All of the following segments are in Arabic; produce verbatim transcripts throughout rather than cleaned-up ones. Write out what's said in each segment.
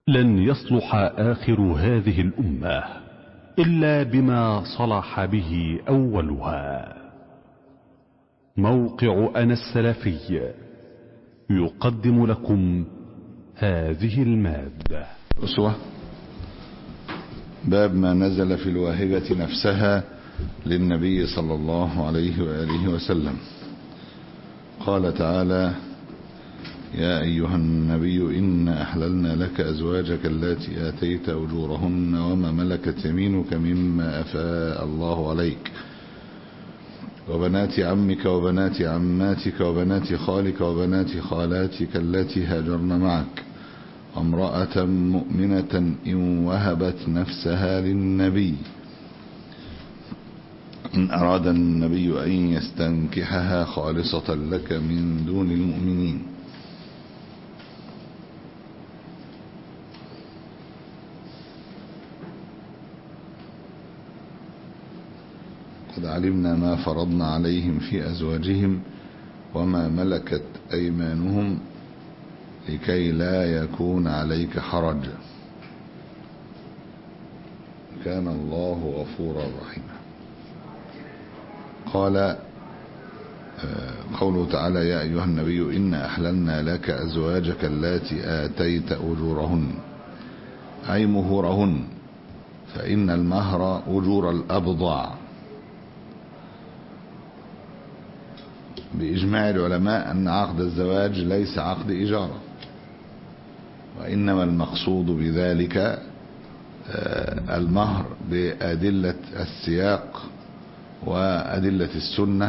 لن يصلح آخر هذه الأمة إلا بما صلح به أولها. موقع أنا السلفي يقدم لكم هذه المادة. أسوة باب ما نزل في الواهبة نفسها للنبي صلى الله عليه وآله وسلم. قال تعالى: يا أيها النبي إنا أحللنا لك أزواجك التي آتيت أجورهن وما ملكت يمينك مما أفاء الله عليك وبنات عمك وبنات عماتك وبنات خالك وبنات خالاتك التي هاجرن معك وامرأة مؤمنة إن وهبت نفسها للنبي إن أراد النبي أن يستنكحها خالصة لك من دون المؤمنين. قد علمنا ما فرضنا عليهم في أزواجهم وما ملكت أيمانهم لكي لا يكون عليك حرج كان الله غفورا رحيما. قال قوله تعالى: يا أيها النبي إنا أحللنا لك أزواجك التي آتيت أجورهن أي مهورهن، فإن المهر أجور الأبضاع. بإجماع العلماء أن عقد الزواج ليس عقد إجارة، وإنما المقصود بذلك المهر بأدلة السياق وأدلة السنة.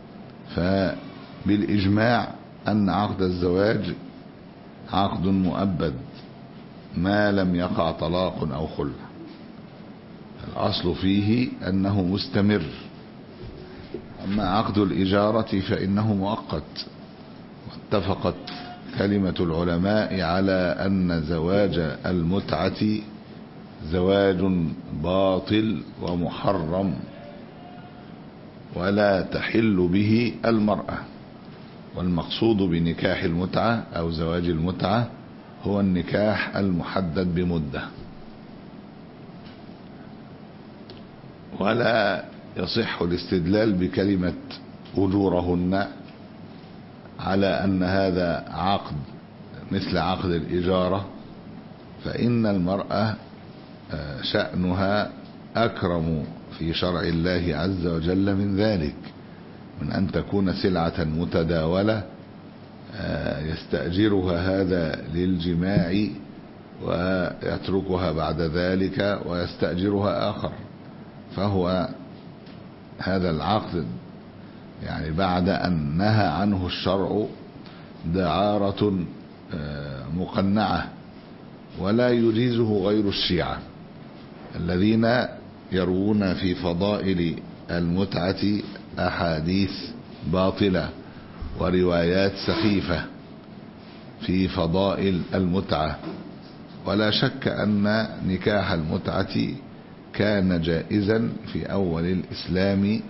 فبالإجماع أن عقد الزواج عقد مؤبد ما لم يقع طلاق أو خلع، الأصل فيه أنه مستمر. أما عقد الإجارة فإنه مؤقت، واتفقت كلمة العلماء على أن زواج المتعة زواج باطل ومحرم ولا تحل به المرأة. والمقصود بنكاح المتعة أو زواج المتعة هو النكاح المحدد بمدة، ولا يصح الاستدلال بكلمة أجورهن على أن هذا عقد مثل عقد الإجارة، فإن المرأة شأنها أكرم في شرع الله عز وجل من ذلك، من أن تكون سلعة متداولة يستأجرها هذا للجماع ويتركها بعد ذلك ويستأجرها آخر. فهو هذا العقد يعني بعد أن نهى عنه الشرع دعارة مقنعة، ولا يجيزه غير الشيعة الذين يروون في فضائل المتعة أحاديث باطلة وروايات سخيفة في فضائل المتعة. ولا شك أن نكاح المتعة كان جائزا في أول الإسلام،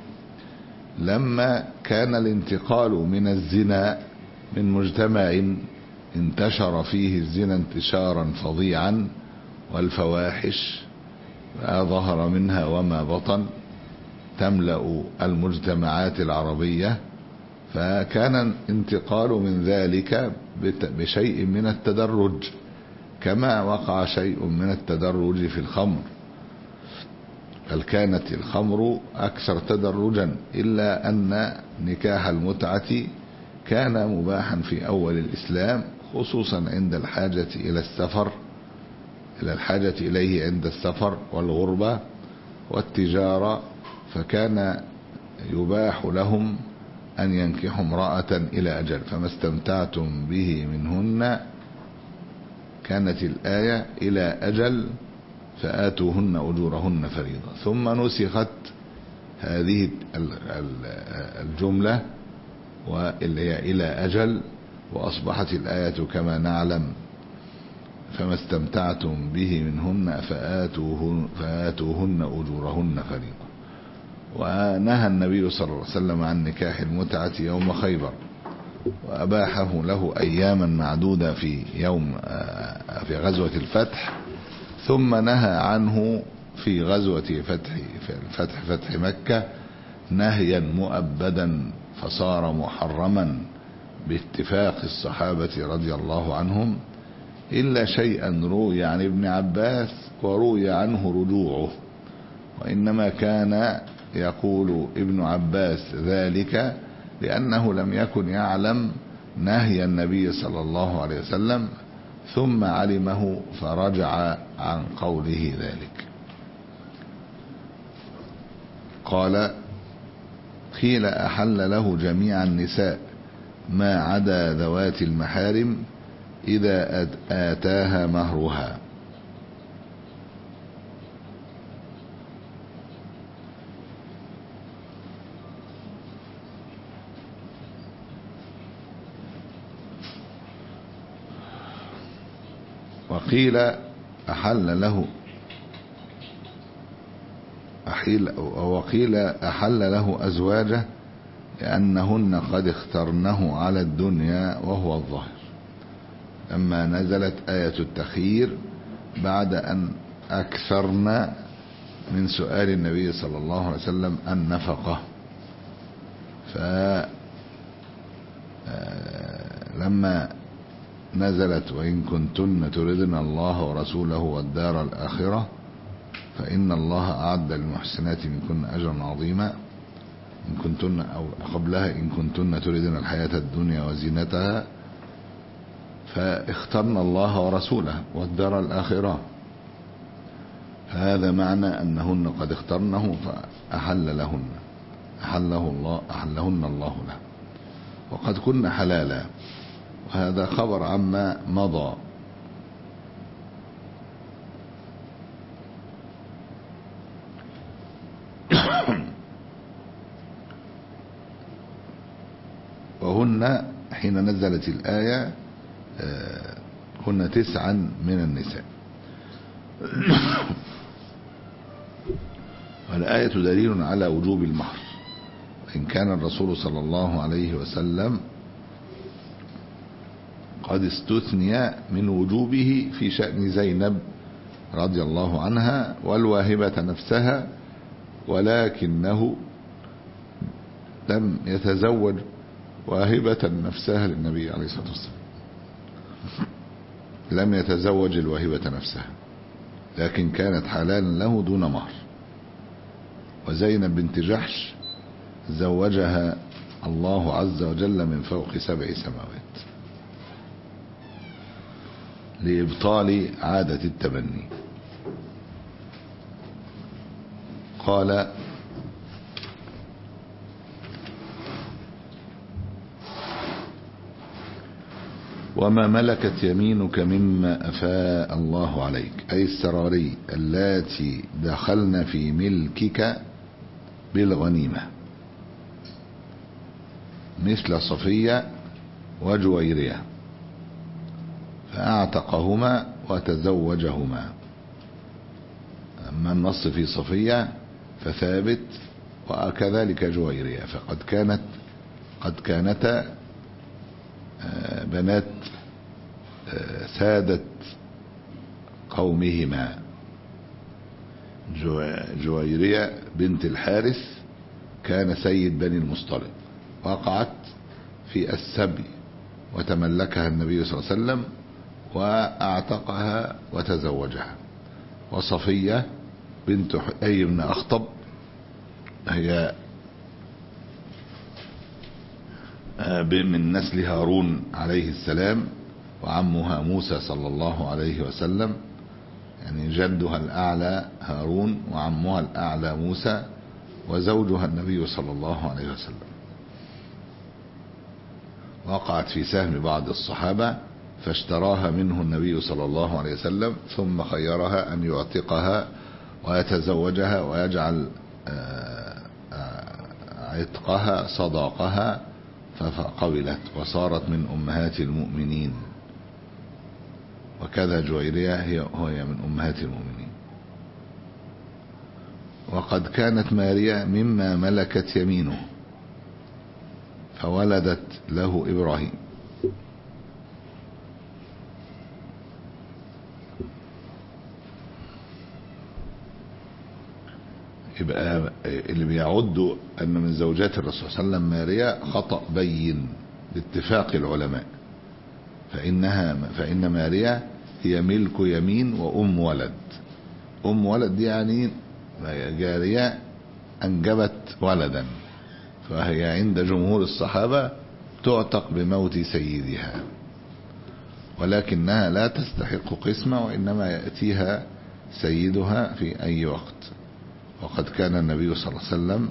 لما كان الانتقال من الزنا من مجتمع انتشر فيه الزنا انتشارا فظيعا والفواحش ما ظهر منها وما بطن تملأ المجتمعات العربية، فكان الانتقال من ذلك بشيء من التدرج، كما وقع شيء من التدرج في الخمر. بل كانت الخمر أكثر تدرجا، إلا أن نكاح المتعة كان مباحا في أول الإسلام، خصوصا عند الحاجة إلى السفر إلى الحاجة إليه عند السفر والغربة والتجارة، فكان يباح لهم أن ينكحوا امرأة إلى أجل. فما استمتعتم به منهن، كانت الآية إلى أجل فآتوهن أجورهن فريضة. ثم نسخت هذه الجملة واللي هي إلى أجل، وأصبحت الآية كما نعلم: فما استمتعتم به منهن فآتوهن, فآتوهن أجورهن فريضة. ونهى النبي صلى الله عليه وسلم عن نكاح المتعة يوم خيبر، وأباحه له أياما معدودة في يوم في غزوة الفتح، ثم نهى عنه في غزوة فتح فتح فتح مكة نهيا مؤبدا، فصار محرما باتفاق الصحابة رضي الله عنهم، إلا شيئا روي عن ابن عباس وروي عنه رجوعه، وإنما كان يقول ابن عباس ذلك لأنه لم يكن يعلم نهي النبي صلى الله عليه وسلم، ثم علمه فرجع عن قوله ذلك. قال: قيل أحل له جميع النساء ما عدا ذوات المحارم إذا آتاها مهرها. وقيل أحل له أحيل وقيل أحل له أزواجه لأنهن قد اخترنه على الدنيا وهو الظاهر، لما نزلت آية التخيير بعد أن أكثرنا من سؤال النبي صلى الله عليه وسلم النفقة. فلما نزلت: وإن كنتن تردن الله ورسوله والدار الآخرة فإن الله أعد للمحسنات منكن أجرا عظيما، إن كنتن، أو قبلها: إن كنتن تردن الحياة الدنيا وزينتها، فاخترنا الله ورسوله والدار الآخرة، هذا معنى أنهن قد اخترنه فأحل لهن أحله الله أحلهن الله له، وقد كن حلالا، وهذا خبر عما مضى. وهن حين نزلت الآية هن تسعا من النساء. والآية دليل على وجوب المهر، إن كان الرسول صلى الله عليه وسلم قد استثني من وجوبه في شأن زينب رضي الله عنها والواهبة نفسها، ولكنه لم يتزوج واهبة نفسها للنبي عليه الصلاة والسلام، لم يتزوج الواهبة نفسها، لكن كانت حلالا له دون مهر. وزينب بنت جحش زوجها الله عز وجل من فوق سبع سماوات لإبطال عادة التبني. قال: وما ملكت يمينك مما أفاء الله عليك، أي السراري اللاتي دخلن في ملكك بالغنيمة، مثل صفية وجويرية، فأعتقهما وتزوجهما. أما النص في صفية فثابت، وكذلك جويرية، فقد كانت قد كانتا بنات سادة قومهما. جويرية بنت الحارث كان سيد بني المصطلق، وقعت في السبي وتملكها النبي صلى الله عليه وسلم وأعتقها وتزوجها. وصفية بنت حيي بن أخطب هي من نسل هارون عليه السلام، وعمها موسى صلى الله عليه وسلم، يعني جدها الأعلى هارون وعمها الأعلى موسى، وزوجها النبي صلى الله عليه وسلم. وقعت في سهم بعض الصحابة فاشتراها منه النبي صلى الله عليه وسلم، ثم خيرها أن يعتقها ويتزوجها ويجعل عتقها صداقها، فقبلت وصارت من أمهات المؤمنين. وكذا جويرية هي هي من أمهات المؤمنين. وقد كانت ماريا مما ملكت يمينه، فولدت له إبراهيم. يبقى اللي بيعدوا أن من زوجات الرسول صلى الله عليه وسلم ماريا خطأ بين باتفاق العلماء، فإنها فإن ماريا هي ملك يمين وأم ولد. أم ولد دي يعني جارية أنجبت ولدا، فهي عند جمهور الصحابة تعتق بموت سيدها، ولكنها لا تستحق قسمة، وإنما يأتيها سيدها في أي وقت. وقد كان النبي صلى الله عليه وسلم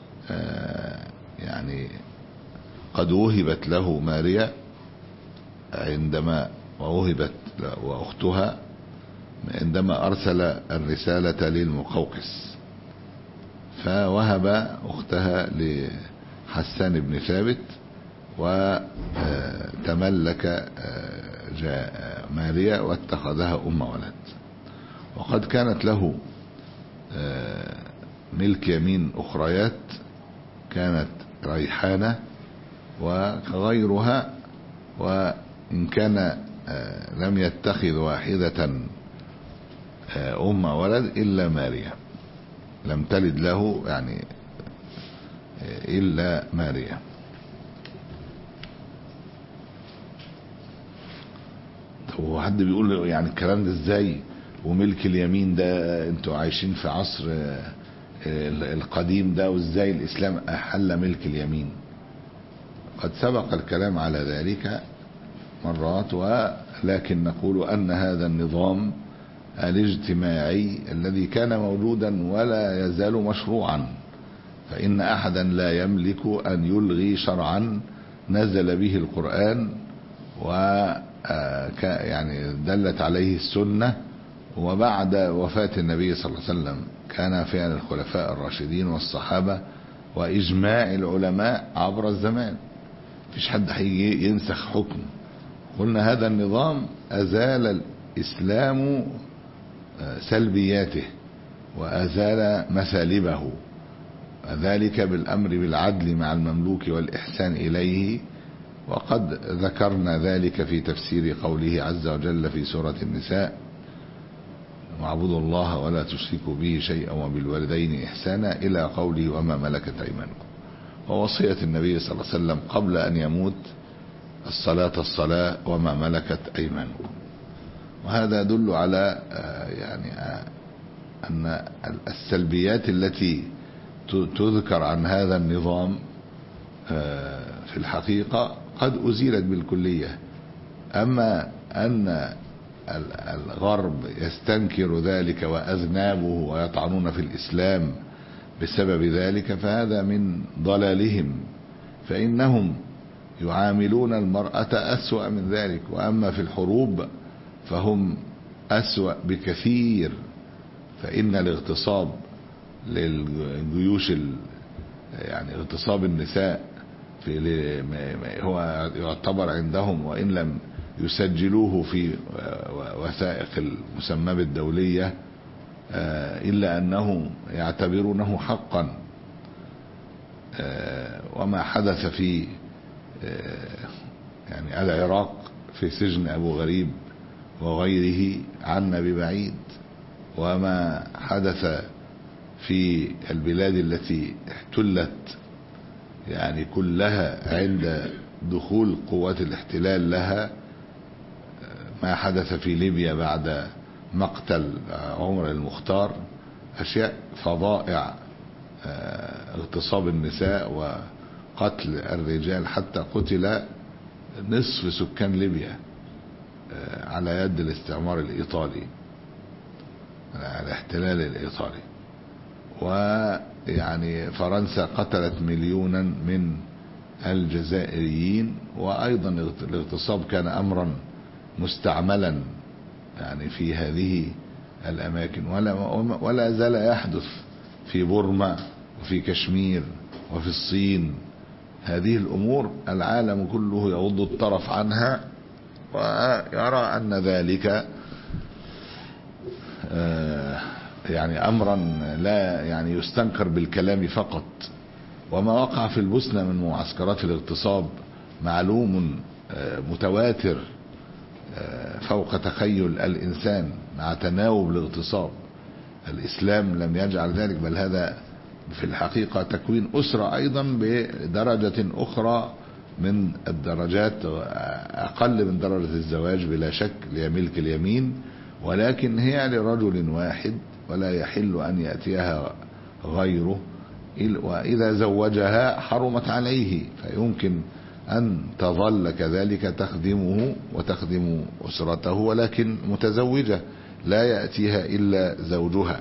يعني قد وهبت له ماريا عندما ووهبت وأختها عندما أرسل الرسالة للمقوقس، فوهب أختها لحسان بن ثابت وتملك ماريا واتخذها أم ولد. وقد كانت له ملك يمين أخريات، كانت ريحانة وغيرها، وإن كان لم يتخذ واحدة أم ولد إلا ماريا، لم تلد له يعني إلا ماريا. هو حد بيقول يعني الكلام ده ازاي؟ وملك اليمين ده انتوا عايشين في عصر القديم ده، وازاي الإسلام أحل ملك اليمين؟ قد سبق الكلام على ذلك مرات، ولكن نقول أن هذا النظام الاجتماعي الذي كان موجودا ولا يزال مشروعا، فإن أحدا لا يملك أن يلغي شرعا نزل به القرآن و يعني دلت عليه السنة، وبعد وفاة النبي صلى الله عليه وسلم كان فعل الخلفاء الراشدين والصحابة وإجماع العلماء عبر الزمان. مفيش حد هيجي ينسخ حكم. قلنا هذا النظام أزال الإسلام سلبياته وأزال مسالبه، ذلك بالأمر بالعدل مع المملوك والإحسان إليه. وقد ذكرنا ذلك في تفسير قوله عز وجل في سورة النساء: واعبدوا الله ولا تشركوا به شيئا وبالوالدين إحسانا، إلى قوله وما ملكت أيمانكم. ووصية النبي صلى الله عليه وسلم قبل أن يموت: الصلاة الصلاة وما ملكت أيمانكم. وهذا يدل على يعني أن السلبيات التي تذكر عن هذا النظام في الحقيقة قد أزيلت بالكلية. أما أن الغرب يستنكر ذلك وأذنابه ويطعنون في الإسلام بسبب ذلك، فهذا من ضلالهم، فإنهم يعاملون المرأة أسوأ من ذلك. وأما في الحروب فهم أسوأ بكثير، فإن الاغتصاب للجيوش يعني اغتصاب النساء في هو يعتبر عندهم، وإن لم يسجلوه في وثائق المسمى بالدولية إلا أنهم يعتبرونه حقا. وما حدث في يعني العراق في سجن أبو غريب وغيره عنا ببعيد، وما حدث في البلاد التي احتلت يعني كلها عند دخول قوات الاحتلال لها، ما حدث في ليبيا بعد مقتل عمر المختار، أشياء فظائع، اغتصاب النساء وقتل الرجال، حتى قتل نصف سكان ليبيا على يد الاستعمار الإيطالي، على الاحتلال الإيطالي. ويعني فرنسا قتلت مليونا من الجزائريين، وأيضا الاغتصاب كان أمرا مستعملا يعني في هذه الأماكن، ولا, ولا زال يحدث في بورما وفي كشمير وفي الصين. هذه الأمور العالم كله يغض الطرف عنها ويرى أن ذلك يعني أمرا لا يعني يستنكر بالكلام فقط. وما وقع في البوسنة من معسكرات الاغتصاب معلوم متواتر فوق تخيل الإنسان، مع تناوب الاغتصاب. الإسلام لم يجعل ذلك، بل هذا في الحقيقة تكوين أسرة أيضا بدرجة أخرى من الدرجات، أقل من درجة الزواج بلا شك، هي ملك اليمين، ولكن هي لرجل واحد ولا يحل أن يأتيها غيره، وإذا زوجها حرمت عليه، فيمكن أن تظل كذلك تخدمه وتخدم أسرته، ولكن متزوجة لا يأتيها إلا زوجها.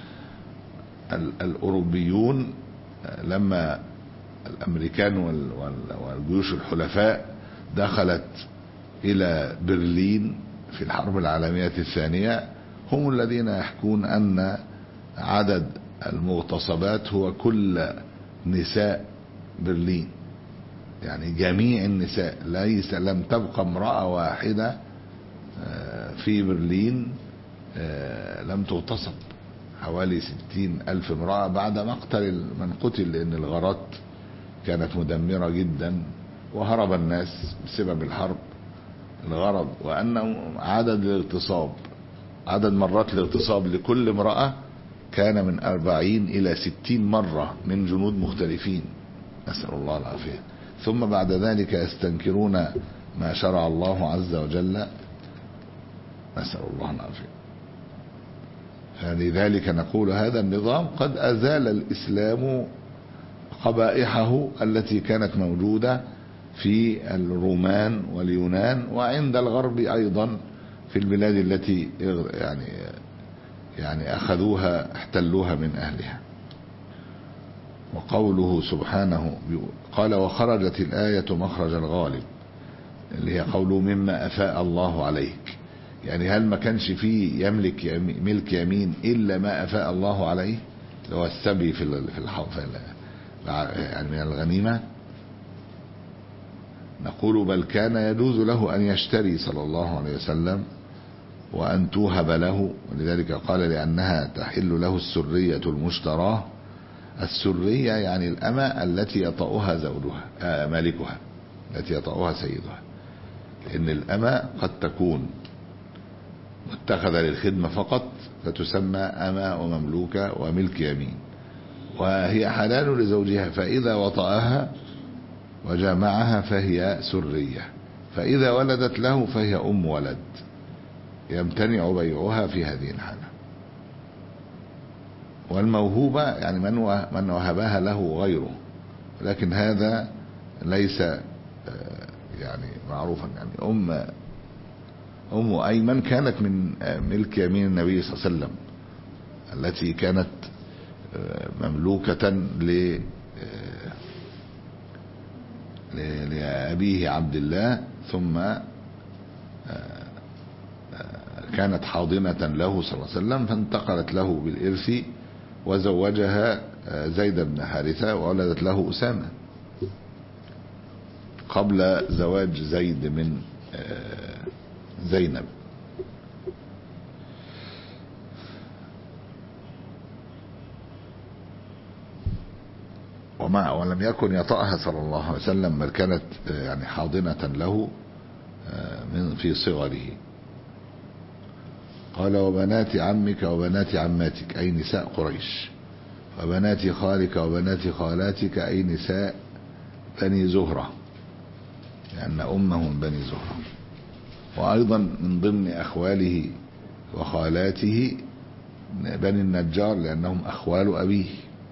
الأوروبيون لما الأمريكان والجيوش الحلفاء دخلت إلى برلين في الحرب العالمية الثانية، هم الذين يحكون أن عدد المغتصبات هو كل نساء برلين، يعني جميع النساء، ليس لم تبقى امرأة واحدة في برلين لم تغتصب. حوالي ستين ألف امرأة بعد مقتل من قتل، لأن الغارات كانت مدمرة جدا وهرب الناس بسبب الحرب. الغرض وأن عدد الاغتصاب، عدد مرات الاغتصاب لكل امرأة كان من أربعين إلى ستين مرة من جنود مختلفين، نسأل الله العافية. ثم بعد ذلك يستنكرون ما شرع الله عز وجل، نسأل الله العافية. فلذلك نقول هذا النظام قد أزال الإسلام قبائحه التي كانت موجودة في الرومان واليونان وعند الغرب أيضا في البلاد التي يعني يعني أخذوها احتلوها من أهلها. وقوله سبحانه قال وخرجت الآية مخرج الغالب، اللي هي قوله مما أفاء الله عليك، يعني هل ما كانش فيه يملك يمي ملك يمين إلا ما أفاء الله عليه، اللي هو السبي في في الحوف يعني من الغنيمة؟ نقول بل كان يجوز له أن يشتري صلى الله عليه وسلم وأن توهب له، ولذلك قال لأنها تحل له السرية المشتراه. السرية يعني الأمة التي يطأها زوجها آه مالكها، التي يطأها سيدها، لأن الأمة قد تكون متخذة للخدمة فقط فتسمى أمة ومملوكة وملك يمين، وهي حلال لزوجها، فإذا وطأها وجامعها فهي سرية، فإذا ولدت له فهي أم ولد يمتنع بيعها في هذه الحالة. والموهوبة يعني من من وهبها له غيره، لكن هذا ليس يعني معروفا. يعني أم أم أيمن كانت من ملك يمين النبي صلى الله عليه وسلم، التي كانت مملوكة ل لأبيه عبد الله، ثم كانت حاضنة له صلى الله عليه وسلم، فانتقلت له بالإرث وزوجها زيد بن حارثة وولدت له أسامة قبل زواج زيد من زينب. ومع ولم يكن يطأها صلى الله عليه وسلم، بل كانت يعني حاضنة له من في صغره. قال وبنات عمك وبنات عماتك أي نساء قريش، وبنات خالك وبنات خالاتك أي نساء بني زهرة، لأن أمهم بني زهرة. وأيضا من ضمن أخواله وخالاته بني النجار، لأنهم أخوال أبيه،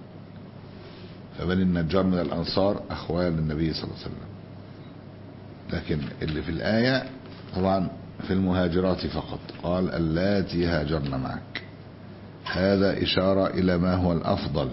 فبني النجار من الأنصار أخوال النبي صلى الله عليه وسلم. لكن اللي في الآية طبعا في المهاجرات فقط، قال اللاتي هاجرن معك، هذا إشارة إلى ما هو الأفضل،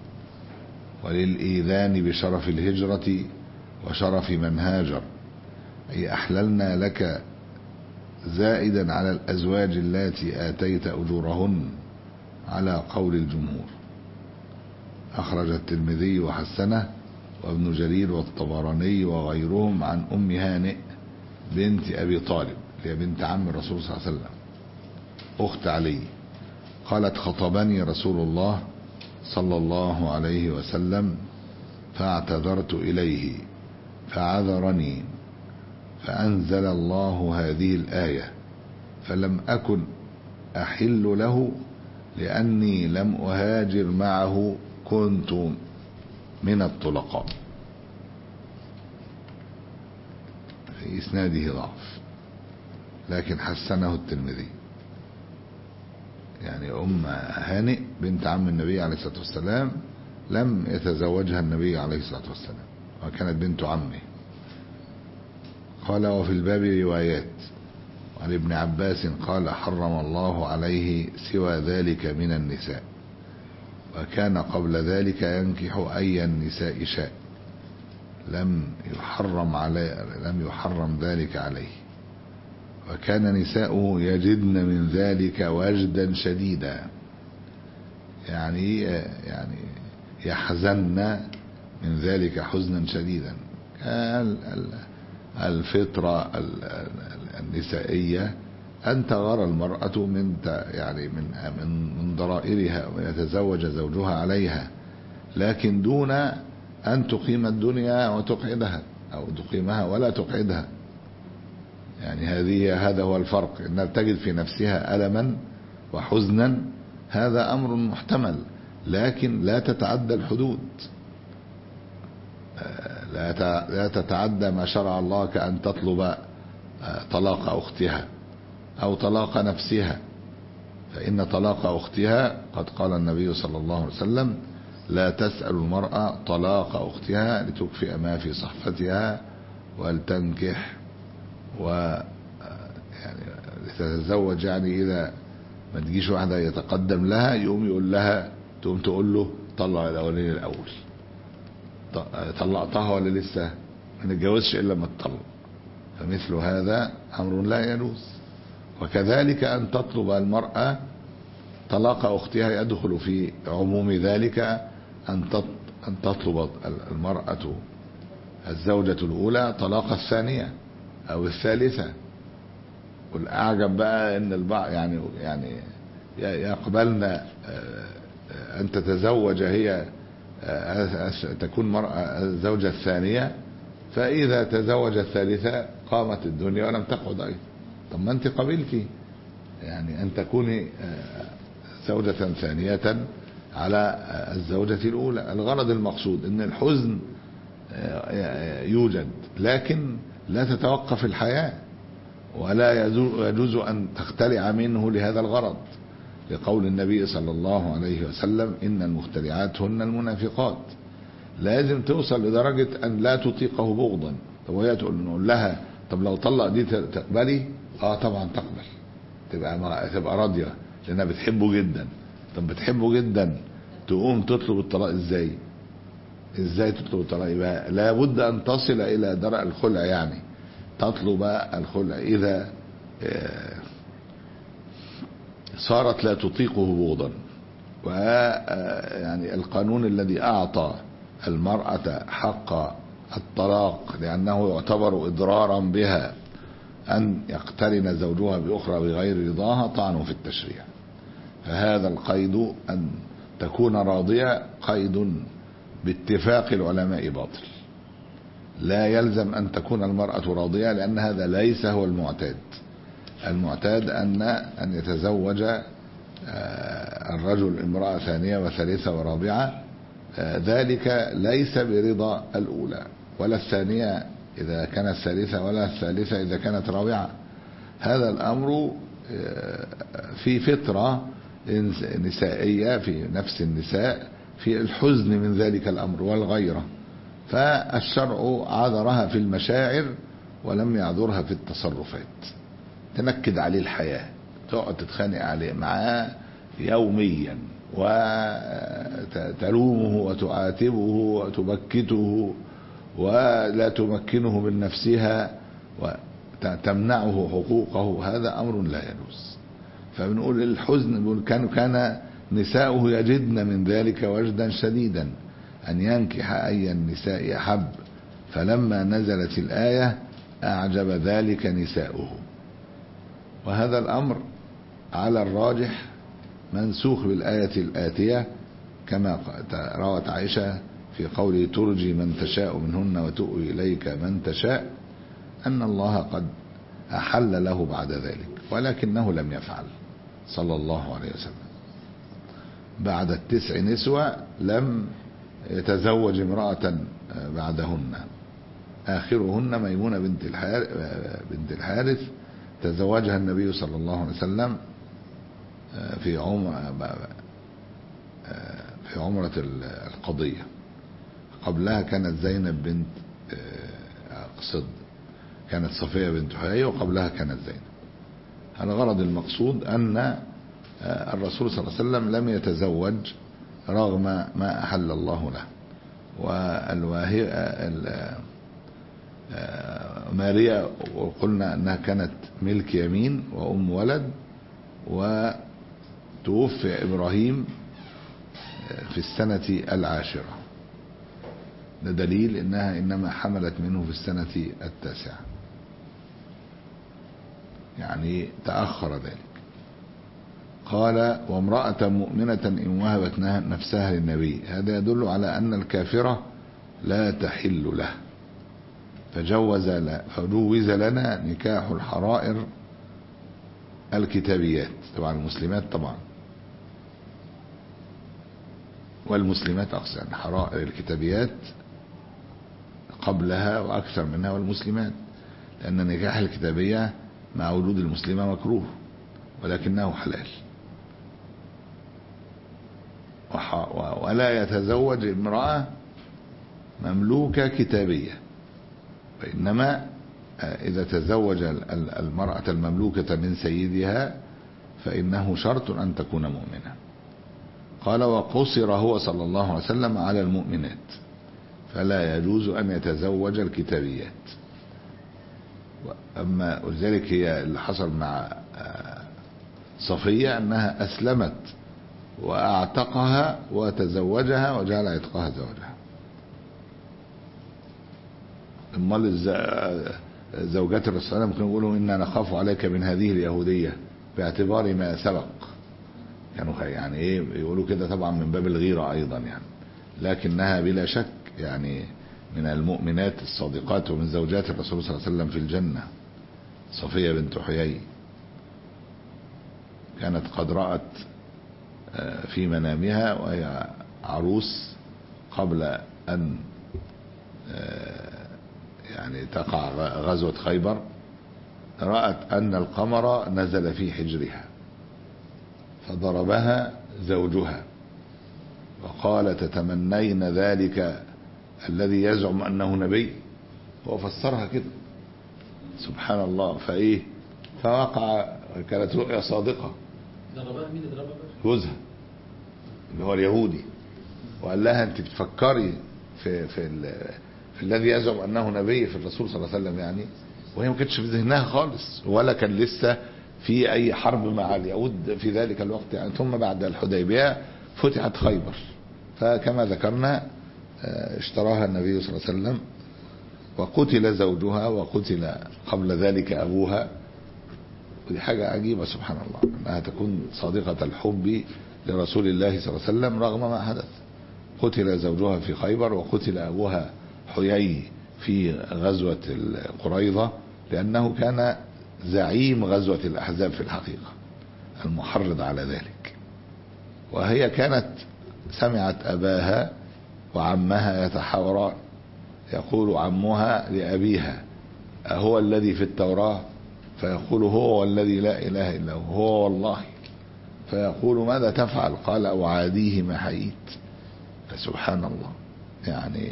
وللإيذان بشرف الهجرة وشرف من هاجر، أي أحللنا لك زائدا على الأزواج اللاتي آتيت أجورهن على قول الجمهور. أخرج الترمذي وحسنه وابن جرير والطبراني وغيرهم عن أم هانئ بنت أبي طالب، هي بنت عم الرسول صلى الله عليه وسلم أخت علي، قالت خطبني رسول الله صلى الله عليه وسلم فاعتذرت إليه فعذرني، فأنزل الله هذه الآية فلم أكن أحل له لأني لم أهاجر معه كنت من الطلقاء. في إسناده ضعف لكن حسنه الترمذي. يعني أم هانئ بنت عم النبي عليه الصلاة والسلام لم يتزوجها النبي عليه الصلاة والسلام وكانت بنت عمه. قال وفي الباب روايات عن ابن عباس قال حرم الله عليه سوى ذلك من النساء وكان قبل ذلك ينكح أي النساء شاء لم يحرم عليه لم يحرم ذلك عليه وكان نساؤه يجدن من ذلك وجدا شديدا يعني يعني يحزن من ذلك حزنا شديدا. الفطرة النسائية أن تغار المرأة من يعني من من من ضرائرها ويتزوج زوجها عليها لكن دون أن تقيم الدنيا وتقعدها أو تقيمها ولا تقعدها. يعني هذه هذا هو الفرق، أنها تجد في نفسها ألما وحزنا هذا أمر محتمل لكن لا تتعدى الحدود، لا تتعدى ما شرع الله كأن تطلب طلاق أختها أو طلاق نفسها، فإن طلاق أختها قد قال النبي صلى الله عليه وسلم لا تسأل المرأة طلاق أختها لتكفئ ما في صحفتها ولتنكح و يعني لتتزوج. يعني إذا ما تجيش واحدة يتقدم لها يقوم يقول لها تقوم تقول له طلع الأولين الأول، طلقتها ولا لسه؟ ما نتجوزش إلا ما تطلق. فمثل هذا أمر لا يجوز. وكذلك أن تطلب المرأة طلاق أختها يدخل في عموم ذلك أن أن تطلب المرأة الزوجة الأولى طلاق الثانية أو الثالثة. والأعجب بقى أن البعض يعني يعني يقبلن أن تتزوج هي تكون مرأة الزوجة الثانية، فإذا تزوج الثالثة قامت الدنيا ولم تقعد أيضا. طب ما أنت قبلتي يعني أن تكوني زوجة ثانية على الزوجة الأولى. الغرض المقصود أن الحزن يوجد لكن لا تتوقف الحياة ولا يجوز أن تختلع منه لهذا الغرض، لقول النبي صلى الله عليه وسلم إن المختلعات هن المنافقات. لازم توصل لدرجة أن لا تطيقه بغضا. طب وهي تقول لها طب لو طلق دي تقبلي؟ اه طبعا تقبل، تبقى تبقى راضية لأنها بتحبه جدا. طب بتحبه جدا تقوم تطلب الطلاق ازاي؟ ازاي تطلب الطلاق؟ يبقى لابد أن تصل إلى درء الخلع، يعني تطلب الخلع إذا صارت لا تطيقه بغضا. ويعني القانون الذي أعطى المرأة حق الطلاق لأنه يعتبر إضرارا بها أن يقترن زوجها بأخرى بغير رضاها طعن في التشريع. فهذا القيد أن تكون راضية قيد باتفاق العلماء باطل. لا يلزم أن تكون المرأة راضية لأن هذا ليس هو المعتاد. المعتاد أن أن يتزوج الرجل امرأة ثانية وثالثة ورابعة، ذلك ليس برضا الأولى ولا الثانية إذا كانت ثالثة ولا الثالثة إذا كانت رابعة. هذا الأمر في فطرة نسائية في نفس النساء في الحزن من ذلك الأمر والغيرة، فالشرع عذرها في المشاعر ولم يعذرها في التصرفات. تنكد عليه الحياة، تقعد تتخانق عليه معاه يوميا وتلومه وتعاتبه وتبكته ولا تمكنه من نفسها وتمنعه حقوقه. هذا أمر لا يجوز. فبنقول الحزن كان كان نساؤه يجدن من ذلك وجدا شديدا أن ينكح أي النساء أحب، فلما نزلت الآية أعجب ذلك نساؤه. وهذا الأمر على الراجح منسوخ بالآية الآتية كما روت عائشة في قوله ترجي من تشاء منهن وتؤوي إليك من تشاء، أن الله قد أحل له بعد ذلك ولكنه لم يفعل صلى الله عليه وسلم. بعد التسع نسوة لم يتزوج امرأة بعدهن. آخرهن ميمونة بنت الحارث, بنت الحارث تزوجها النبي صلى الله عليه وسلم في عمر في عمرة القضية. قبلها كانت زينب بنت أقصد كانت صفية بنت حيي، وقبلها كانت زينب. الغرض المقصود أن الرسول صلى الله عليه وسلم لم يتزوج رغم ما أحل الله له. والواهية ماريا وقلنا أنها كانت ملك يمين وأم ولد، وتوفي إبراهيم في السنة العاشرة. ده دليل أنها إنما حملت منه في السنة التاسعة، يعني تأخر ذلك. قال وامرأة مؤمنة إن وهبت نفسها للنبي. هذا يدل على أن الكافرة لا تحل له، فجوز, فجوز لنا نكاح الحرائر الكتابيات، طبعا المسلمات طبعا، والمسلمات أقصد حرائر الكتابيات قبلها وأكثر منها والمسلمات، لأن نكاح الكتابية مع وجود المسلمة مكروه ولكنه حلال. ولا يتزوج امرأة مملوكة كتابية، وإنما إذا تزوج المرأة المملوكة من سيدها فإنه شرط أن تكون مؤمنة. قال وقصر هو صلى الله عليه وسلم على المؤمنات، فلا يجوز أن يتزوج الكتابيات. أما ولذلك هي اللي حصل مع صفية أنها أسلمت وأعتقها وتزوجها وجعل عتقها زوجها. امال زوجات الرسول صلى الله عليه وسلم كانوا يقولوا إنا نخاف عليك من هذه اليهودية باعتبار ما سبق، كانوا يعني ايه يقولوا كده طبعا من باب الغيرة أيضا يعني، لكنها بلا شك يعني من المؤمنات الصادقات ومن زوجات الرسول صلى الله عليه وسلم في الجنة. صفية بنت حيي كانت قد رأت في منامها وهي عروس قبل أن يعني تقع غزوة خيبر، رأت أن القمر نزل في حجرها فضربها زوجها وقال تتمنين ذلك الذي يزعم أنه نبي، وفسرها كده سبحان الله. فإيه فوقع، كانت رؤيا صادقة. ضربها مين؟ ضربها جوزها اللي هو اليهودي، وقال لها أنت بتفكري في في, في الذي يزعم أنه نبي في الرسول صلى الله عليه وسلم يعني، وهي ما كانتش في ذهنها خالص، ولا كان لسه في أي حرب مع اليهود في ذلك الوقت يعني. ثم بعد الحديبية فتحت خيبر، فكما ذكرنا اشتراها النبي صلى الله عليه وسلم، وقتل زوجها وقتل قبل ذلك أبوها. ودي حاجة عجيبة سبحان الله أنها تكون صادقة الحب لرسول الله صلى الله عليه وسلم رغم ما حدث. قتل زوجها في خيبر وقتل أبوها حيي في غزوة القريظة، لأنه كان زعيم غزوة الأحزاب في الحقيقة المحرض على ذلك. وهي كانت سمعت أباها وعمها يتحاوران، يقول عمها لأبيها أهو الذي في التوراة؟ فيقول هو والذي لا إله إلا هو، هو والله. فيقول ماذا تفعل؟ قال أعاديه ما حييت. فسبحان الله يعني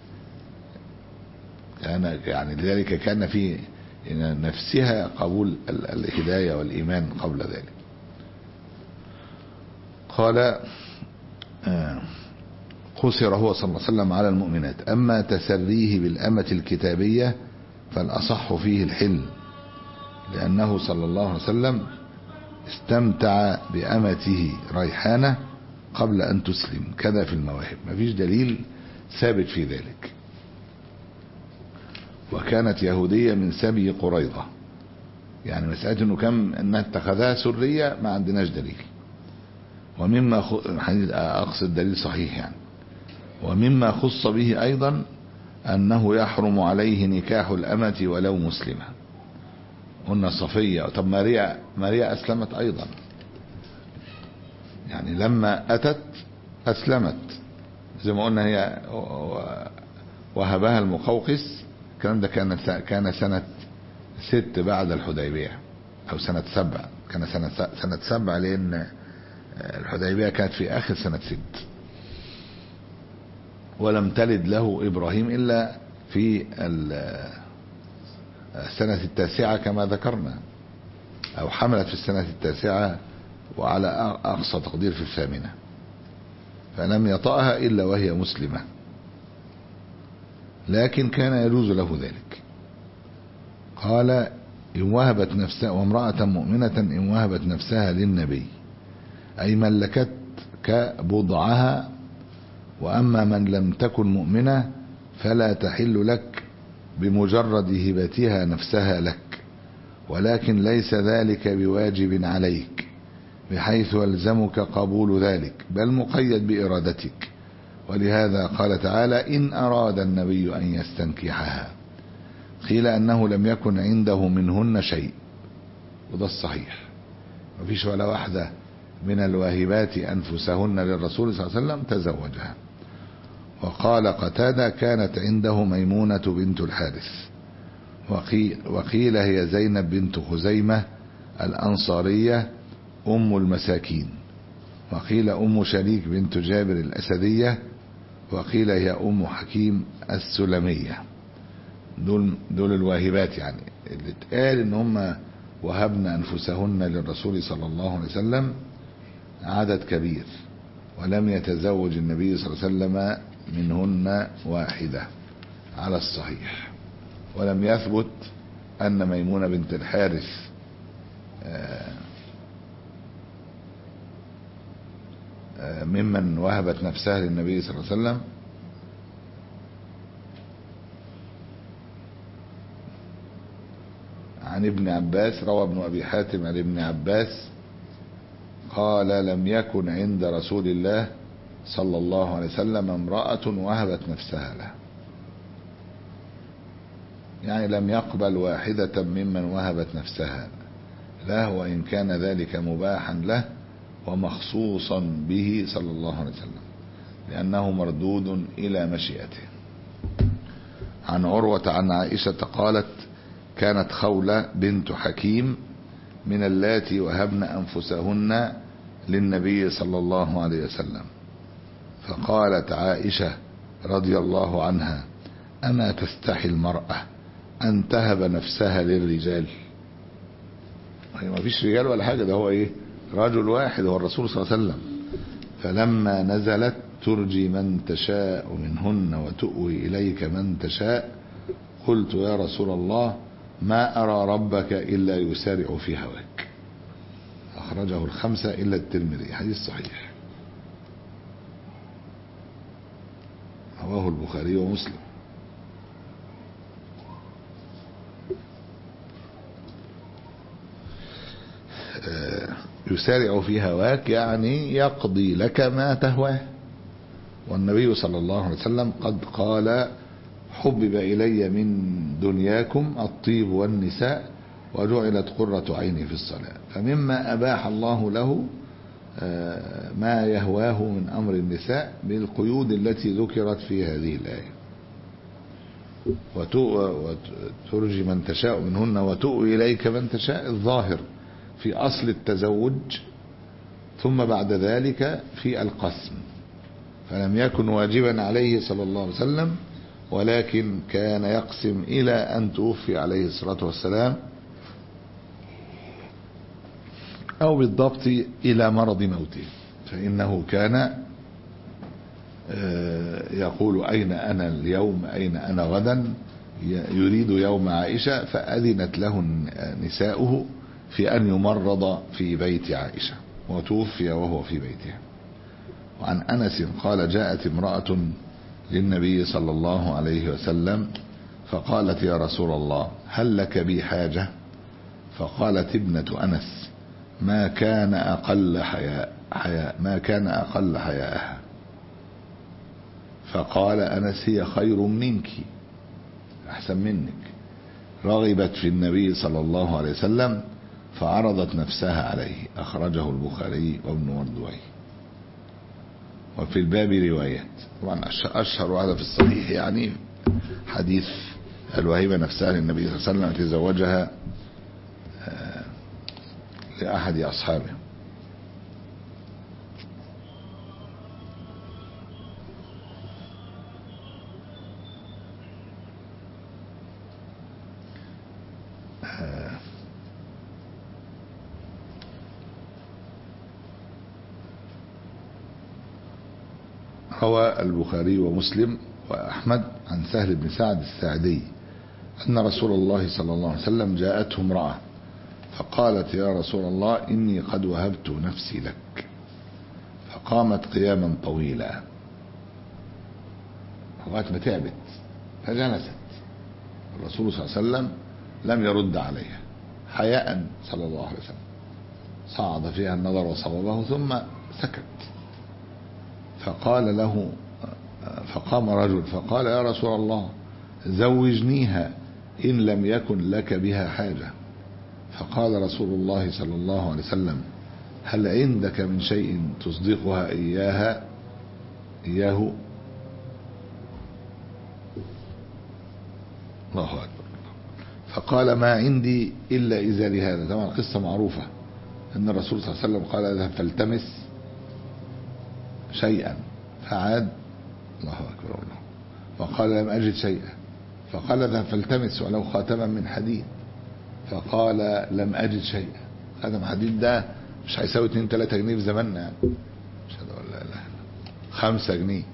كان يعني لذلك كان في نفسها قبول الهداية والإيمان قبل ذلك. قال قصر هو صلى الله عليه وسلم على المؤمنات. أما تسريه بالأمة الكتابية فالأصح فيه الحل، لأنه صلى الله عليه وسلم استمتع بأمته ريحانة قبل أن تسلم، كذا في المواهب. ما فيش دليل ثابت في ذلك. وكانت يهودية من سبي قريظة، يعني مسألة أنه كم أنها اتخذها سرية ما عندناش دليل. ومما خ... أقصد دليل صحيح يعني. ومما خص به أيضا أنه يحرم عليه نكاح الأمة ولو مسلمة. قلنا صفية، طب ماريا ماريا أسلمت أيضا، يعني يعني لما أتت أسلمت زي ما قلنا، هي وهبها المقوقس. الكلام ده كان كان سنة ست بعد الحديبية أو سنة سبع، كان سنة سنة سبع لأن الحديبية كانت في آخر سنة ست. ولم تلد له إبراهيم إلا في السنة التاسعة كما ذكرنا، أو حملت في السنة التاسعة وعلى أقصى تقدير في الثامنة، فلم يطأها إلا وهي مسلمة، لكن كان يجوز له ذلك. قال إن وهبت نفسها، وامرأة مؤمنة إن وهبت نفسها للنبي، أي ملكت كبضعها. وأما من لم تكن مؤمنة فلا تحل لك بمجرد هبتها نفسها لك، ولكن ليس ذلك بواجب عليك بحيث يلزمك قبول ذلك، بل مقيد بإرادتك. ولهذا قال تعالى إن أراد النبي أن يستنكحها. قيل أنه لم يكن عنده منهن شيء، وده الصحيح، مفيش ولا واحدة من الواهبات أنفسهن للرسول صلى الله عليه وسلم تزوجها. وقال قتادة كانت عنده ميمونة بنت الحارث، وقيل, وقيل هي زينب بنت خزيمة الأنصارية أم المساكين، وقيل أم شريك بنت جابر الأسدية، وقيل هي أم حكيم السلمية. دول, دول الواهبات يعني اللي اتقال ان هم وهبن أنفسهن للرسول صلى الله عليه وسلم عدد كبير، ولم يتزوج النبي صلى الله عليه وسلم منهن واحدة على الصحيح. ولم يثبت أن ميمونة بنت الحارث ممن وهبت نفسها للنبي صلى الله عليه وسلم. عن ابن عباس، روى ابن أبي حاتم عن ابن عباس قال لم يكن عند رسول الله صلى الله عليه وسلم امرأة وهبت نفسها له، يعني لم يقبل واحدة ممن وهبت نفسها له، وإن كان ذلك مباحا له ومخصوصا به صلى الله عليه وسلم، لأنه مردود إلى مشيئته. عن عروة عن عائشة قالت كانت خولة بنت حكيم من اللاتي وهبن أنفسهن للنبي صلى الله عليه وسلم، فقالت عائشة رضي الله عنها أما تستحي المرأة أن تهب نفسها للرجال؟ ما فيش رجال ولا حاجة، ده هو إيه، رجل واحد هو الرسول صلى الله عليه وسلم. فلما نزلت ترجي من تشاء منهن وتؤوي إليك من تشاء قلت يا رسول الله ما أرى ربك إلا يسارع في هواك. أخرجه الخمسة إلا الترمذي، حديث صحيح، رواه البخاري ومسلم. يسارع في هواك يعني يقضي لك ما تهواه. والنبي صلى الله عليه وسلم قد قال حبب إلي من دنياكم الطيب والنساء وجعلت قرة عيني في الصلاة. فمما أباح الله له ما يهواه من أمر النساء بالقيود التي ذكرت في هذه الآية. وترجي من تشاء منهن وتؤوي إليك من تشاء، الظاهر في أصل التزوج، ثم بعد ذلك في القسم. فلم يكن واجبا عليه صلى الله عليه وسلم، ولكن كان يقسم إلى أن توفي عليه الصلاة والسلام، أو بالضبط إلى مرض موته. فإنه كان يقول أين أنا اليوم أين أنا غدا، يريد يوم عائشة، فأذنت له نساؤه في أن يمرض في بيت عائشة، وتوفي وهو في بيتها. وعن أنس قال جاءت امرأة للنبي صلى الله عليه وسلم فقالت يا رسول الله هل لك بي حاجة؟ فقالت ابنة أنس ما كان أقل حياء, حياء ما كان أقل حياءها. فقال أنس هي خير منك، أحسن منك، رغبت في النبي صلى الله عليه وسلم فعرضت نفسها عليه. أخرجه البخاري وابن مردويه. وفي الباب روايات. طبعا أشهر واحدة في الصحيح يعني حديث الوهيبة نفسها للنبي صلى الله عليه وسلم التي زوجها لأحد أصحابه. روى البخاري ومسلم وأحمد عن سهل بن سعد الساعدي أن رسول الله صلى الله عليه وسلم جاءته امرأة فقالت يا رسول الله إني قد وهبت نفسي لك، فقامت قياما طويلا لغاية ما تعبت فجلست. الرسول صلى الله عليه وسلم لم يرد عليها حياء صلى الله عليه وسلم، صعد فيها النظر وصوبه ثم سكت. فقال له فقام رجل فقال يا رسول الله زوجنيها إن لم يكن لك بها حاجة. فقال رسول الله صلى الله عليه وسلم هل عندك من شيء تصدقها إياها إياه؟ الله أكبر. فقال ما عندي إلا إزاري هذا. طبعا القصة معروفة أن الرسول صلى الله عليه وسلم قال اذهب فالتمس شيئا فعاد. الله أكبر الله. وقال لم أجد شيئا. فقال اذهب فالتمس ولو خاتما من حديد. فقال لم أجد شيئا. خاتم حديد ده مش هيساوي اتنين تلاتة جنيه في زماننا يعني. مش هذا ولا لا خمسة جنيه.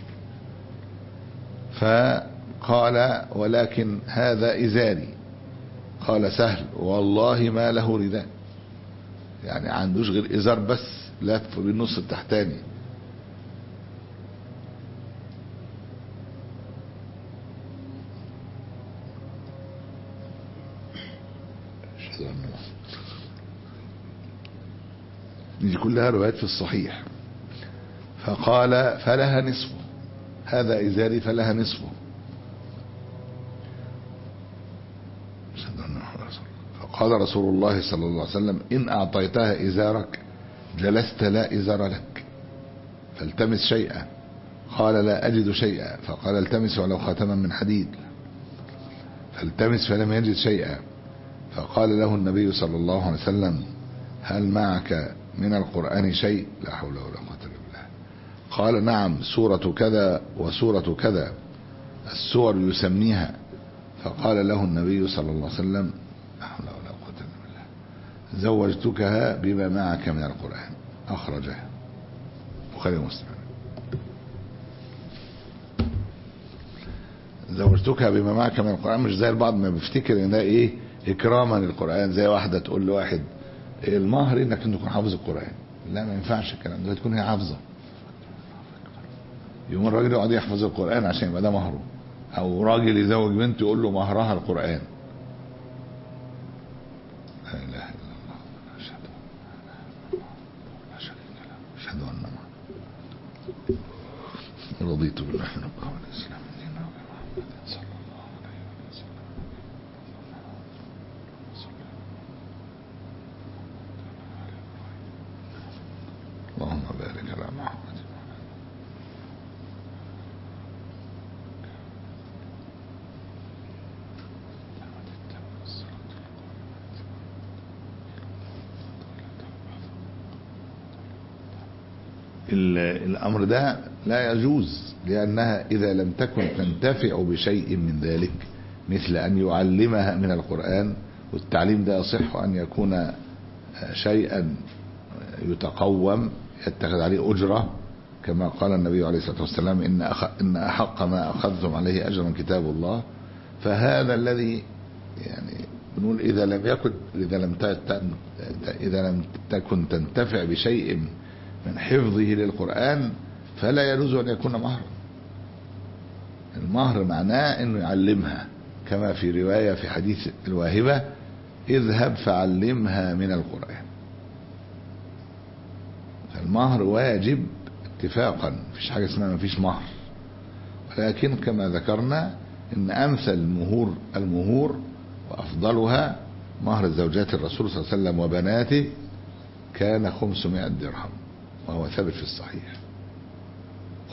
فقال ولكن هذا إزاري. قال سهل والله ما له رداء، يعني عندوش غير إزار بس لف بالنص التحتاني. دي كلها روايات في الصحيح. فقال فلها نصفه، هذا إزاري فلها نصفه. فقال رسول الله صلى الله عليه وسلم إن أعطيتها إزارك جلست لا إزار لك فالتمس شيئا. قال لا أجد شيئا. فقال التمس ولو خاتما من حديد. فالتمس فلم يجد شيئا. فقال له النبي صلى الله عليه وسلم هل معك من القرآن شيء؟ لا حول ولا قوة إلا بالله. قال نعم سورة كذا وسورة كذا السور يسميها. فقال له النبي صلى الله عليه وسلم لا حول ولا قوة إلا بالله زوجتكها بما معك من القرآن. أخرجه البخاري ومسلم. زوجتكها بما معك من القرآن مش زي البعض ما بيفتكر ان ده ايه اكراما للقرآن، زي واحدة تقول لواحد المهر انك انت تكون حافظ القرآن. لا ما ينفعش الكلام ده، تكون هي حافظة. يوم الراجل يقعد يحفظ القرآن عشان يبقى ده مهره، او راجل يزوج بنت يقول له مهرها القرآن. لا اله الا الله اشهد لا شريك له اشهد ان محمدا رضيت بالله ربا والاسلام دينا وبمحمد صلى الله عليه وسلم. اللهم بارك على محمد. الأمر ده لا يجوز، لأنها إذا لم تكن تنتفع بشيء من ذلك مثل أن يعلمها من القرآن، والتعليم ده يصح أن يكون شيئا يتقوم يتخذ عليه أجرة، كما قال النبي عليه الصلاة والسلام إن, أخ... إن أحق ما أخذتم عليه أجرا كتاب الله. فهذا الذي يعني بنقول إذا لم يكن إذا لم ت... إذا لم تكن تنتفع بشيء من حفظه للقرآن فلا يجوز أن يكون مهرا. المهر معناه أنه يعلمها، كما في رواية في حديث الواهبة اذهب فعلمها من القرآن. المهر واجب اتفاقا، مفيش حاجة اسمها مفيش مهر، ولكن كما ذكرنا ان امثل المهور المهور وافضلها مهر زوجات الرسول صلى الله عليه وسلم وبناته كان خمسمائة درهم، وهو ثابت في الصحيح.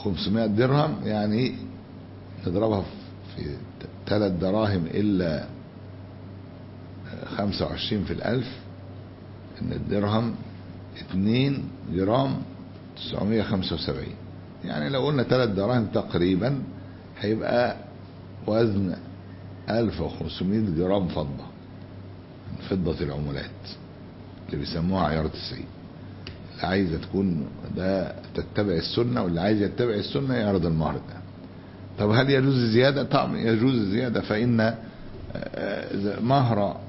خمسمائة درهم يعني نضربها في ثلاث دراهم إلا خمسة وعشرين في الألف، إن الدرهم اتنين جرام تسعمائة وخمسة وسبعين. يعني لو قلنا ثلاث دراهم تقريبا هيبقى وزن ألف وخمسمائة جرام فضة من فضة العملات اللي بيسموها عيار تسعين. اللي عايزة تكون ده تتبع السنة، واللي عايز يتبع السنة يعرض المهر ده. طب هل يجوز الزيادة؟ طبعا يجوز الزيادة، فإن مهر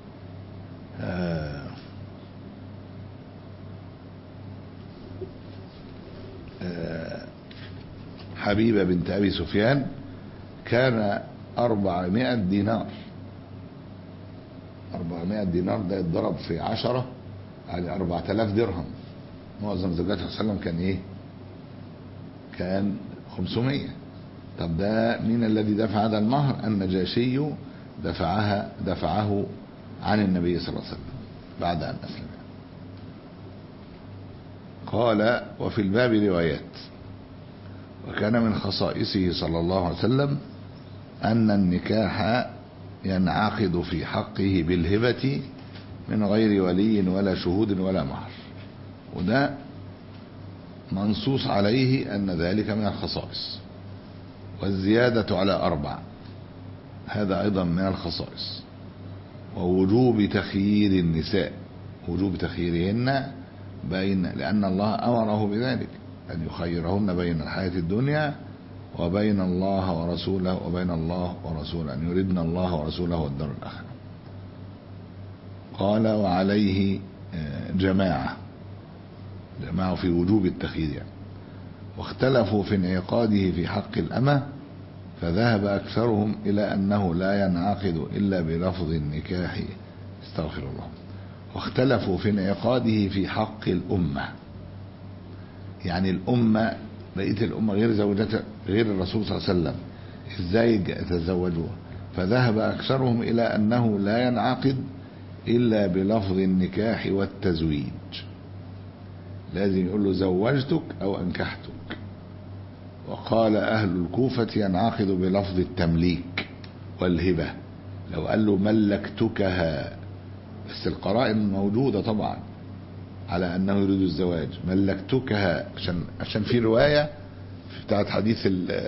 حبيبة بنت أبي سفيان كان أربعمائة دينار. أربعمائة دينار ده يتضرب في عشرة يعني أربعة آلاف درهم. معظم زوجات الرسول صلى الله عليه وسلم كان إيه؟ كان خمسمائة. طب ده مين الذي دفع هذا المهر؟ النجاشي دفعها دفعه عن النبي صلى الله عليه وسلم بعد أن أسلم. قال: وفي الباب روايات. وكان من خصائصه صلى الله عليه وسلم أن النكاح ينعقد في حقه بالهبة من غير ولي ولا شهود ولا مهر، وده منصوص عليه أن ذلك من الخصائص. والزيادة على أربع هذا أيضا من الخصائص. ووجوب تخيير النساء، وجوب تخييرهن بين، لأن الله أمره بذلك أن يخيرهن بين الحياة الدنيا وبين الله ورسوله، وبين الله ورسوله أن يردن الله ورسوله والدار الآخرة. قال: وعليه جماعة جماعة في وجوب التخيير يعني. واختلفوا في انعقاده في حق الأمة، فذهب أكثرهم إلى أنه لا ينعقد إلا بلفظ النكاح. استغفر الله. واختلفوا في انعقاده في حق الأمة، يعني الأمة بقية الأمة غير زوجات غير الرسول صلى الله عليه وسلم إزاي يتزوجوها، فذهب أكثرهم إلى أنه لا ينعقد إلا بلفظ النكاح والتزويج. لازم يقول له زوجتك أو أنكحتك. وقال أهل الكوفة ينعقد بلفظ التمليك والهبة، لو قال له ملكتكها، بس القرائن موجودة طبعا على أنه يريد الزواج. ملكتكها عشان عشان في رواية بتاعت حديث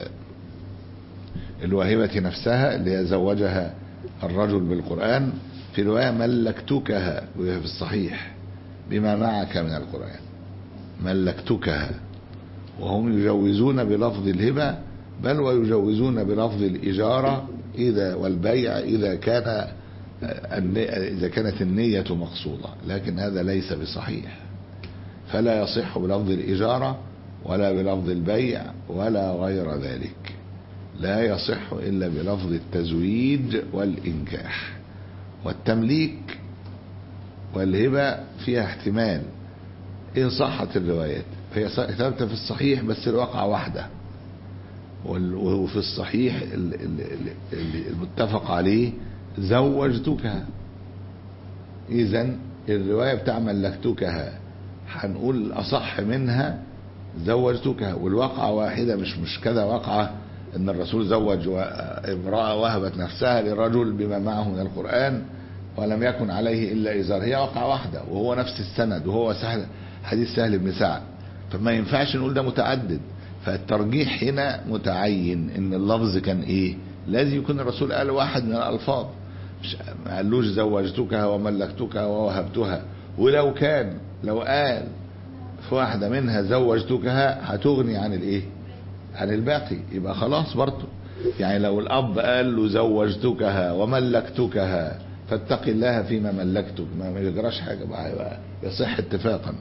الواهبة نفسها اللي هي زوجها الرجل بالقرآن، في رواية ملكتكها وهي في الصحيح بما معك من القرآن، ملكتكها. وهم يجوزون بلفظ الهبة، بل ويجوزون بلفظ الإجارة إذا والبيع إذا كان إذا كانت النية مقصودة، لكن هذا ليس بصحيح. فلا يصح بلفظ الإجارة ولا بلفظ البيع ولا غير ذلك، لا يصح إلا بلفظ التزويج والإنكاح. والتمليك والهبة فيها احتمال إن صحت الروايات، فهي ثابتة في الصحيح بس الواقعة واحدة، وفي الصحيح المتفق عليه زوجتكها. إذن الرواية بتاع ملكتكها هنقول الأصح منها زوجتكها، والواقعة واحدة، مش مش كذا واقعة ان الرسول زوج امرأة وهبت نفسها لرجل بما معه من القرآن ولم يكن عليه الا ازار. هي واقعة واحدة وهو نفس السند، وهو سهل حديث سهل بن سعد، فما ينفعش نقول ده متعدد. فالترجيح هنا متعين ان اللفظ كان ايه، لازم يكون الرسول قال واحد من الالفاظ، مش ما قالوش زوجتكها وملكتكها ووهبتها. ولو كان لو قال في واحدة منها زوجتكها هتغني عن الايه، عن الباقي، يبقى خلاص برضه. يعني لو الاب قال له زوجتكها وملكتكها فاتق الله فيما ملكتك، ما يجراش حاجه بقى، يبقى يصح اتفاقا.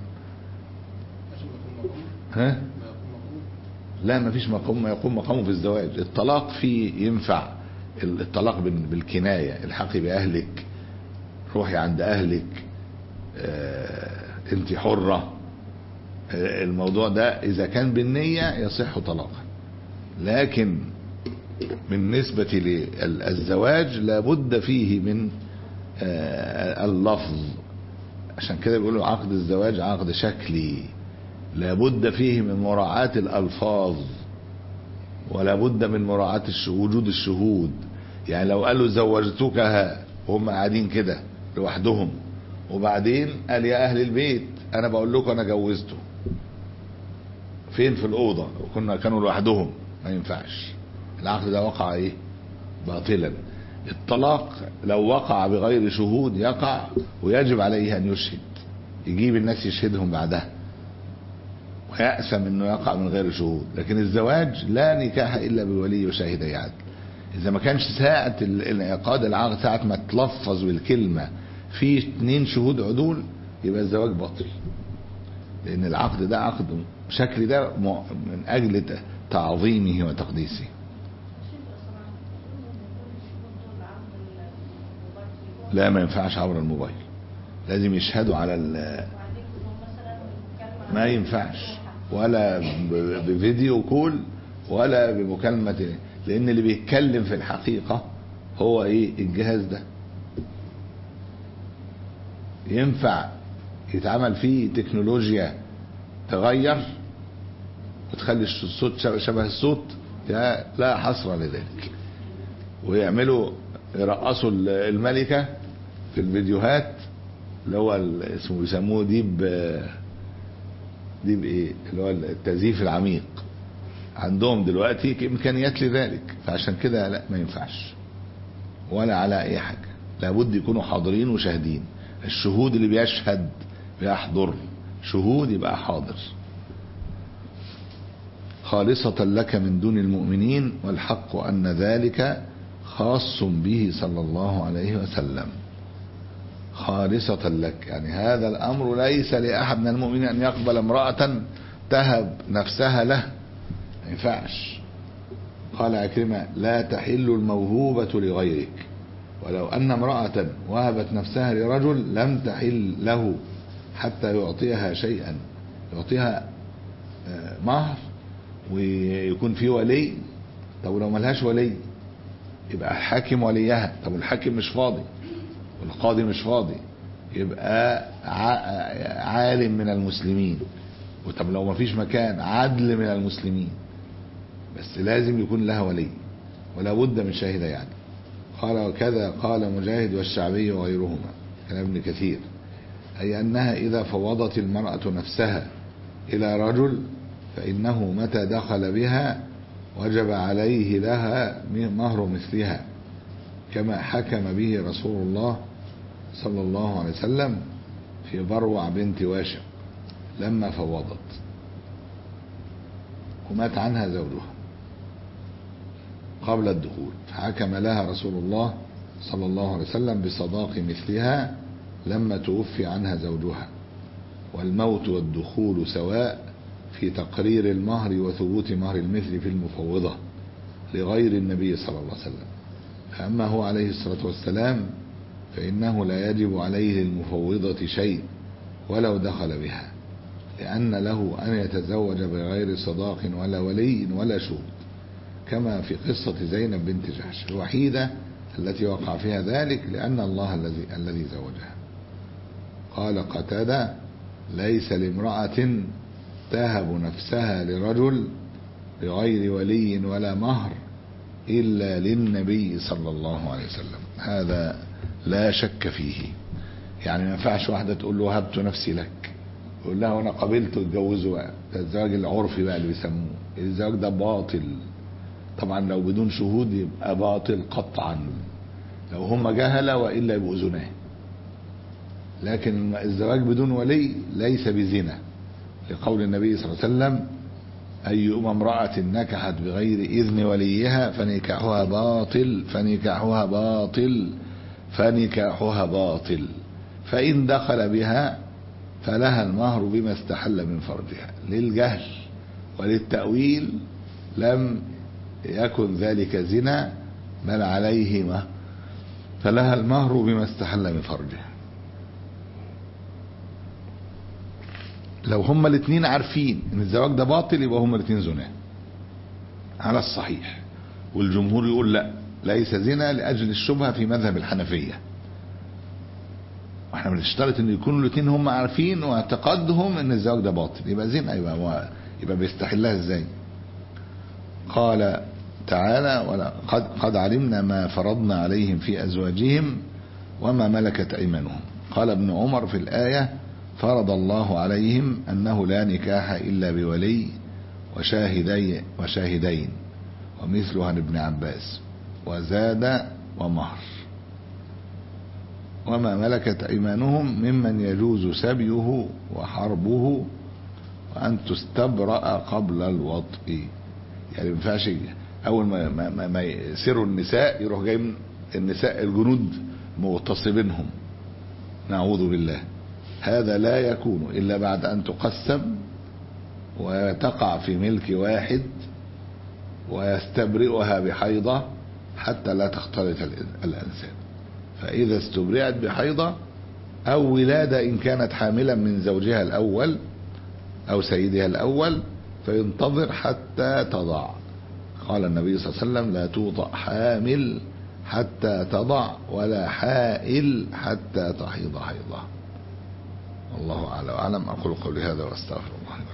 ها لا، ما فيش مقام ما يقوم مقامه في الزواج. الطلاق فيه ينفع الطلاق بالكنايه، الحقي باهلك، روحي عند اهلك، اه انت حره. الموضوع ده اذا كان بالنية يصح طلاقا، لكن بالنسبة للزواج لابد فيه من اللفظ. عشان كده بيقولوا عقد الزواج عقد شكلي، لابد فيه من مراعاة الألفاظ، ولا بد من مراعاة وجود الشهود. يعني لو قالوا زوجتكها وهم قاعدين كده لوحدهم، وبعدين قال يا أهل البيت أنا بقول لكم أنا جوزته، فين في الأوضة وكنا كانوا لوحدهم، ما ينفعش. العقد ده وقع إيه؟ باطلا. الطلاق لو وقع بغير شهود يقع، ويجب عليه أن يشهد، يجيب الناس يشهدهم بعدها، ويأسم انه يقع من غير شهود. لكن الزواج لا نكاح الا بولي وشاهدي عدل. اذا ما كانش ساعة انعقاد العقد، ساعة ما تلفظ بالكلمة في اتنين شهود عدول، يبقى الزواج باطل، لان العقد ده عقد شكل ده من اجل تعظيمه وتقديسه. لا، ما ينفعش عبر الموبايل، لازم يشهدوا على ال ما ينفعش، ولا بفيديو كول ولا بمكالمة، لان اللي بيتكلم في الحقيقة هو ايه؟ الجهاز ده. ينفع يتعمل فيه تكنولوجيا تغير وتخلي الصوت شبه الصوت؟ لا حصر لذلك. ويعملوا يرقصوا الملكة في الفيديوهات، اللي هو اسمه بيسموه ديب دي بايه، اللي هو التزييف العميق. عندهم دلوقتي امكانيات لذلك، فعشان كده لا، ما ينفعش ولا على اي حاجه. لابد يكونوا حاضرين وشاهدين. الشهود اللي بيشهد بيحضر، شهود يبقى حاضر. خالصة لك من دون المؤمنين، والحق ان ذلك خاص به صلى الله عليه وسلم. خالصة لك، يعني هذا الأمر ليس لأحد من المؤمنين أن يقبل امرأة تهب نفسها له، ما ينفعش. قال عكرمة لا تحل الموهوبة لغيرك، ولو أن امرأة وهبت نفسها لرجل لم تحل له حتى يعطيها شيئا، يعطيها مهر ويكون في ولي. طب لو ملهاش ولي يبقى الحاكم وليها. طب الحاكم مش فاضي والقاضي مش فاضي، يبقى عالم من المسلمين. وطب لو ما فيش مكان، عدل من المسلمين، بس لازم يكون لها ولي، ولا بد من شاهدة يعني. قال وكذا قال مجاهد والشعبي وغيرهما، كلام ابن كثير، أي أنها إذا فوضت المرأة نفسها إلى رجل فإنه متى دخل بها وجب عليه لها مهر مثلها، كما حكم به رسول الله صلى الله عليه وسلم في بروع بنت واشق لما فوضت ومات عنها زوجها قبل الدخول، فحكم لها رسول الله صلى الله عليه وسلم بصداق مثلها لما توفي عنها زوجها. والموت والدخول سواء في تقرير المهر وثبوت مهر المثل في المفوضة لغير النبي صلى الله عليه وسلم. فأما هو عليه الصلاة والسلام فإنه لا يجب عليه للمفوضة شيء ولو دخل بها، لأن له أن يتزوج بغير صداق ولا ولي ولا شهود، كما في قصة زينب بنت جحش الوحيدة التي وقع فيها ذلك، لأن الله الذي الذي زوجها. قال قتادة ليس لامرأة تهب نفسها لرجل بغير ولي ولا مهر إلا للنبي صلى الله عليه وسلم. هذا لا شك فيه. يعني ما ينفعش واحدة تقول له وهبت نفسي لك، يقول لها وانا قبلت واتجوزه بقى. ده الزواج العرفي بقى اللي بيسموه الزواج ده باطل. طبعا لو بدون شهود يبقى باطل قطعا، لو هم جهلة وإلا يبقوا زناه. لكن الزواج بدون ولي ليس بزنا، لقول النبي صلى الله عليه وسلم أيما امرأة نكحت بغير إذن وليها فنكاحها باطل فنكاحها باطل فنكاحها باطل فإن دخل بها فلها المهر بما استحل من فرجها. للجهل وللتأويل لم يكن ذلك زنا، بل عليهما فلها المهر بما استحل من فرجها. لو هما الاثنين عارفين ان الزواج ده باطل يبقى هما الاثنين زنا على الصحيح. والجمهور يقول لا، ليس زنا لأجل الشبهة في مذهب الحنفية. واحنا بنشترط ان يكونوا الاثنين هم عارفين واعتقادهم ان الزواج ده باطل، يبقى زنا، يبقى هو يبقى بيستحلها ازاي؟ قال تعالى ولا قد, قد علمنا ما فرضنا عليهم في ازواجهم وما ملكت ايمانهم. قال ابن عمر في الآية فرض الله عليهم انه لا نكاح الا بولي وشاهدي وشاهدين ومثلها ابن عباس وزاد ومهر، وما ملكت ايمانهم ممن يجوز سبيه وحربه وان تستبرأ قبل الوطء. يعني ما ينفعش اول ما, ما, ما يسروا النساء يروح جاي من النساء الجنود مغتصبينهم، نعوذ بالله. هذا لا يكون الا بعد ان تقسم وتقع في ملك واحد ويستبرئها بحيضة حتى لا تختلط الانساب. فاذا استبرئت بحيضة او ولادة ان كانت حاملا من زوجها الاول او سيدها الاول فينتظر حتى تضع. قال النبي صلى الله عليه وسلم لا توطأ حامل حتى تضع ولا حائل حتى تحيض حيضة. والله أعلم. أقول قولي هذا واستغفر الله.